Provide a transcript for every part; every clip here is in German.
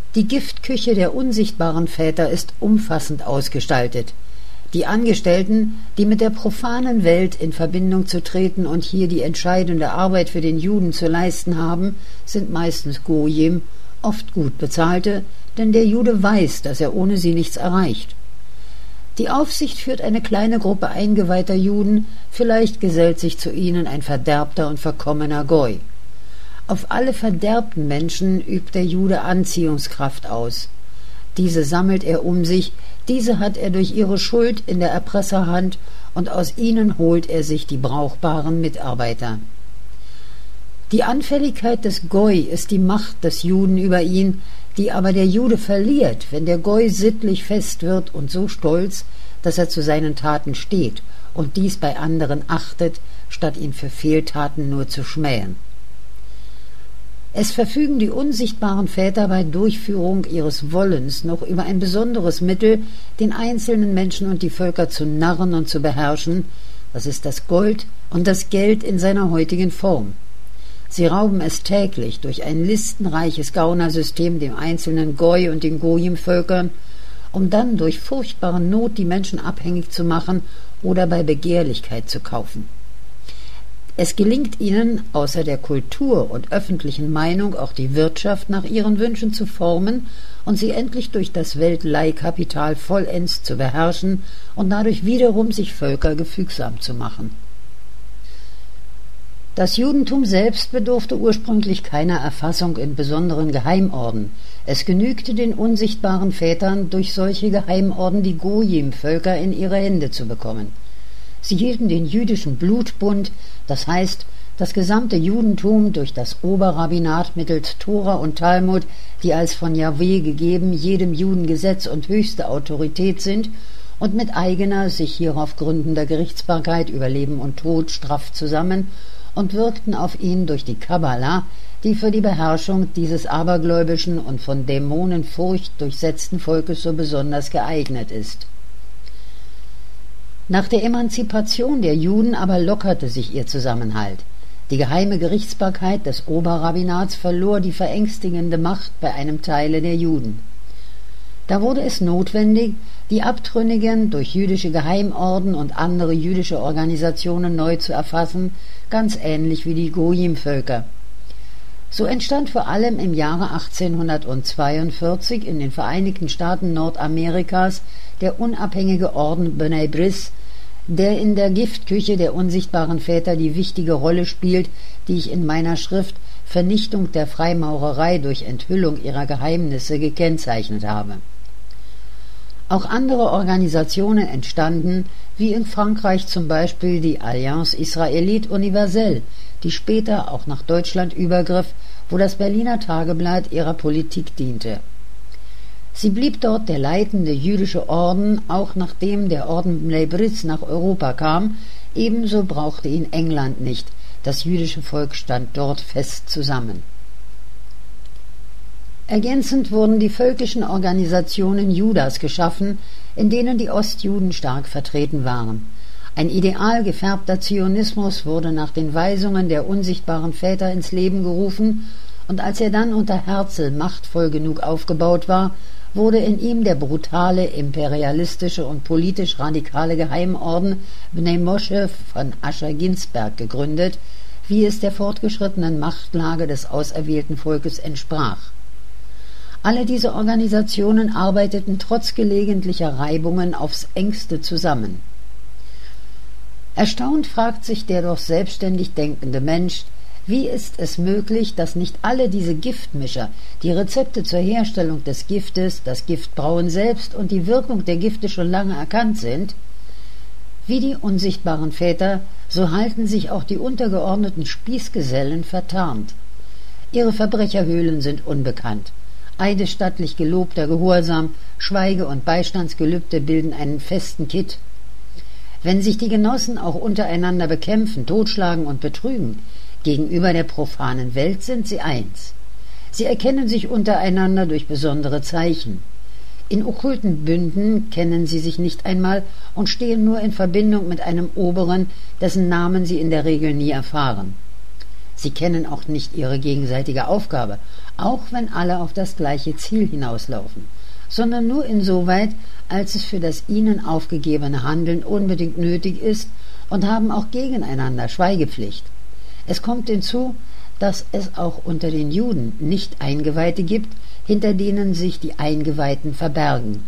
Die Giftküche der unsichtbaren Väter ist umfassend ausgestaltet. Die Angestellten, die mit der profanen Welt in Verbindung zu treten und hier die entscheidende Arbeit für den Juden zu leisten haben, sind meistens Gojim, oft gut bezahlte, denn der Jude weiß, dass er ohne sie nichts erreicht. Die Aufsicht führt eine kleine Gruppe eingeweihter Juden, vielleicht gesellt sich zu ihnen ein verderbter und verkommener Goi. Auf alle verderbten Menschen übt der Jude Anziehungskraft aus. Diese sammelt er um sich, diese hat er durch ihre Schuld in der Erpresserhand, und aus ihnen holt er sich die brauchbaren Mitarbeiter. Die Anfälligkeit des Goi ist die Macht des Juden über ihn, die aber der Jude verliert, wenn der Goi sittlich fest wird und so stolz, dass er zu seinen Taten steht und dies bei anderen achtet, statt ihn für Fehltaten nur zu schmähen. Es verfügen die unsichtbaren Väter bei Durchführung ihres Wollens noch über ein besonderes Mittel, den einzelnen Menschen und die Völker zu narren und zu beherrschen, das ist das Gold und das Geld in seiner heutigen Form. Sie rauben es täglich durch ein listenreiches Gaunersystem dem einzelnen Goi und den Gojim-Völkern, um dann durch furchtbare Not die Menschen abhängig zu machen oder bei Begehrlichkeit zu kaufen. Es gelingt ihnen, außer der Kultur und öffentlichen Meinung auch die Wirtschaft nach ihren Wünschen zu formen und sie endlich durch das Weltleihkapital vollends zu beherrschen und dadurch wiederum sich Völker gefügsam zu machen. Das Judentum selbst bedurfte ursprünglich keiner Erfassung in besonderen Geheimorden. Es genügte den unsichtbaren Vätern, durch solche Geheimorden die Gojim-Völker in ihre Hände zu bekommen. Sie hielten den jüdischen Blutbund, das heißt, das gesamte Judentum durch das Oberrabbinat mittels Tora und Talmud, die als von Jahwe gegeben jedem Juden Gesetz und höchste Autorität sind, und mit eigener, sich hierauf gründender Gerichtsbarkeit über Leben und Tod straff zusammen und wirkten auf ihn durch die Kabbala, die für die Beherrschung dieses abergläubischen und von Dämonenfurcht durchsetzten Volkes so besonders geeignet ist. Nach der Emanzipation der Juden aber lockerte sich ihr Zusammenhalt. Die geheime Gerichtsbarkeit des Oberrabbinats verlor die verängstigende Macht bei einem Teile der Juden. Da wurde es notwendig, die Abtrünnigen durch jüdische Geheimorden und andere jüdische Organisationen neu zu erfassen, ganz ähnlich wie die Gojim-Völker. So entstand vor allem im Jahre 1842 in den Vereinigten Staaten Nordamerikas der unabhängige Orden Bnei Bris, der in der Giftküche der unsichtbaren Väter die wichtige Rolle spielt, die ich in meiner Schrift Vernichtung der Freimaurerei durch Enthüllung ihrer Geheimnisse gekennzeichnet habe. Auch andere Organisationen entstanden, wie in Frankreich zum Beispiel die Alliance Israélite Universelle, die später auch nach Deutschland übergriff, wo das Berliner Tageblatt ihrer Politik diente. Sie blieb dort der leitende jüdische Orden, auch nachdem der Orden Bnei Bris nach Europa kam, ebenso brauchte ihn England nicht, das jüdische Volk stand dort fest zusammen. Ergänzend wurden die völkischen Organisationen Judas geschaffen, in denen die Ostjuden stark vertreten waren. Ein ideal gefärbter Zionismus wurde nach den Weisungen der unsichtbaren Väter ins Leben gerufen, und als er dann unter Herzl machtvoll genug aufgebaut war, wurde in ihm der brutale, imperialistische und politisch radikale Geheimorden Bnei Moshe von Ascher-Ginsberg gegründet, wie es der fortgeschrittenen Machtlage des auserwählten Volkes entsprach. Alle diese Organisationen arbeiteten trotz gelegentlicher Reibungen aufs engste zusammen. Erstaunt fragt sich der doch selbstständig denkende Mensch, wie ist es möglich, dass nicht alle diese Giftmischer, die Rezepte zur Herstellung des Giftes, das Giftbrauen selbst und die Wirkung der Gifte schon lange erkannt sind? Wie die unsichtbaren Väter, so halten sich auch die untergeordneten Spießgesellen vertarnt. Ihre Verbrecherhöhlen sind unbekannt. Eidesstattlich gelobter Gehorsam, Schweige- und Beistandsgelübde bilden einen festen Kitt. Wenn sich die Genossen auch untereinander bekämpfen, totschlagen und betrügen, gegenüber der profanen Welt sind sie eins. Sie erkennen sich untereinander durch besondere Zeichen. In okkulten Bünden kennen sie sich nicht einmal und stehen nur in Verbindung mit einem Oberen, dessen Namen sie in der Regel nie erfahren. Sie kennen auch nicht ihre gegenseitige Aufgabe, auch wenn alle auf das gleiche Ziel hinauslaufen, sondern nur insoweit, als es für das ihnen aufgegebene Handeln unbedingt nötig ist, und haben auch gegeneinander Schweigepflicht. Es kommt hinzu, dass es auch unter den Juden Nicht-Eingeweihte gibt, hinter denen sich die Eingeweihten verbergen.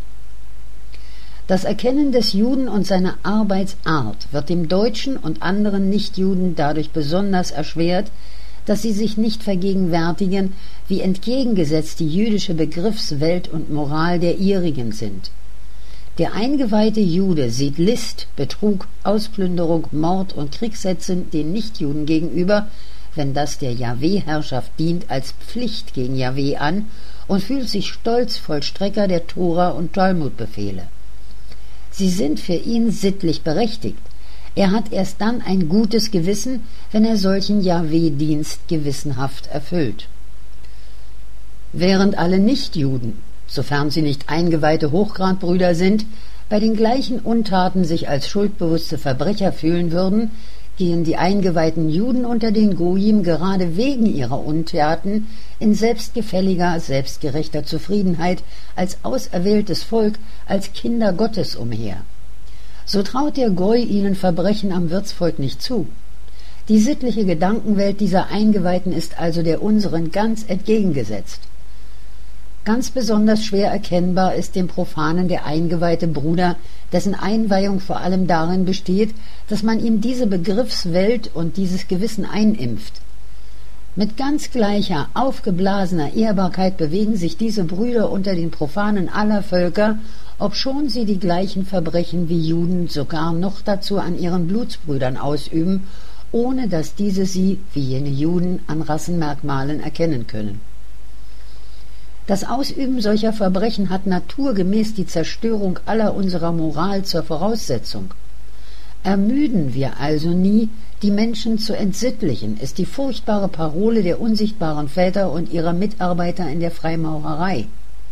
Das Erkennen des Juden und seiner Arbeitsart wird dem Deutschen und anderen Nichtjuden dadurch besonders erschwert, dass sie sich nicht vergegenwärtigen, wie entgegengesetzt die jüdische Begriffswelt und Moral der ihrigen sind. Der eingeweihte Jude sieht List, Betrug, Ausplünderung, Mord und Kriegshetzen den Nichtjuden gegenüber, wenn das der Jahwe-Herrschaft dient, als Pflicht gegen Jahwe an und fühlt sich stolz Vollstrecker der Tora und Talmudbefehle. Sie sind für ihn sittlich berechtigt. Er hat erst dann ein gutes Gewissen, wenn er solchen Jahwe-Dienst gewissenhaft erfüllt. Während alle Nichtjuden, sofern sie nicht eingeweihte Hochgradbrüder sind, bei den gleichen Untaten sich als schuldbewusste Verbrecher fühlen würden, gehen die eingeweihten Juden unter den Gojim gerade wegen ihrer Untaten in selbstgefälliger, selbstgerechter Zufriedenheit als auserwähltes Volk, als Kinder Gottes umher. So traut der Goi ihnen Verbrechen am Wirtsvolk nicht zu. Die sittliche Gedankenwelt dieser Eingeweihten ist also der unseren ganz entgegengesetzt. Ganz besonders schwer erkennbar ist dem Profanen der eingeweihte Bruder, dessen Einweihung vor allem darin besteht, dass man ihm diese Begriffswelt und dieses Gewissen einimpft. Mit ganz gleicher, aufgeblasener Ehrbarkeit bewegen sich diese Brüder unter den Profanen aller Völker, obschon sie die gleichen Verbrechen wie Juden sogar noch dazu an ihren Blutsbrüdern ausüben, ohne dass diese sie, wie jene Juden, an Rassenmerkmalen erkennen können. Das Ausüben solcher Verbrechen hat naturgemäß die Zerstörung aller unserer Moral zur Voraussetzung. Ermüden wir also nie, die Menschen zu entsittlichen, ist die furchtbare Parole der unsichtbaren Väter und ihrer Mitarbeiter in der Freimaurerei.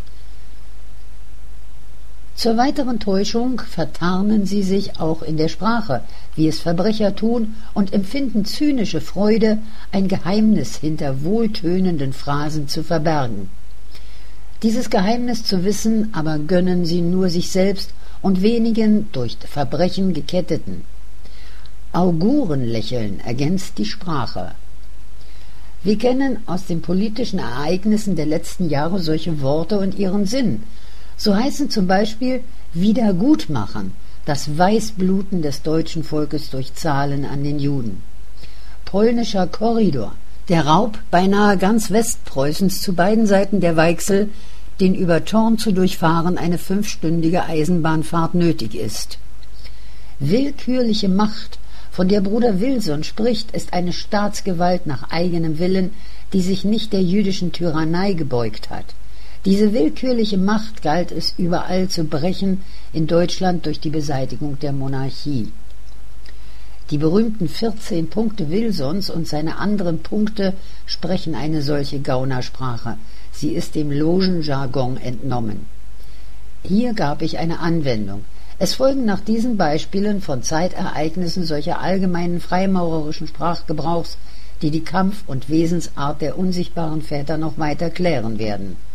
Zur weiteren Täuschung vertarnen sie sich auch in der Sprache, wie es Verbrecher tun, und empfinden zynische Freude, ein Geheimnis hinter wohltönenden Phrasen zu verbergen. Dieses Geheimnis zu wissen, aber gönnen sie nur sich selbst und wenigen durch Verbrechen Geketteten. Augurenlächeln ergänzt die Sprache. Wir kennen aus den politischen Ereignissen der letzten Jahre solche Worte und ihren Sinn. So heißen zum Beispiel Wiedergutmachen, das Weißbluten des deutschen Volkes durch Zahlen an den Juden. Polnischer Korridor, der Raub beinahe ganz Westpreußens zu beiden Seiten der Weichsel, den über Thorn zu durchfahren eine 5-stündige Eisenbahnfahrt nötig ist. Willkürliche Macht, von der Bruder Wilson spricht, ist eine Staatsgewalt nach eigenem Willen, die sich nicht der jüdischen Tyrannei gebeugt hat. Diese willkürliche Macht galt es überall zu brechen, in Deutschland durch die Beseitigung der Monarchie. Die berühmten 14 Punkte Wilsons und seine anderen Punkte sprechen eine solche Gaunersprache. Sie ist dem Logenjargon entnommen. Hier gab ich eine Anwendung. Es folgen nach diesen Beispielen von Zeitereignissen solcher allgemeinen freimaurerischen Sprachgebrauchs, die die Kampf- und Wesensart der unsichtbaren Väter noch weiter klären werden.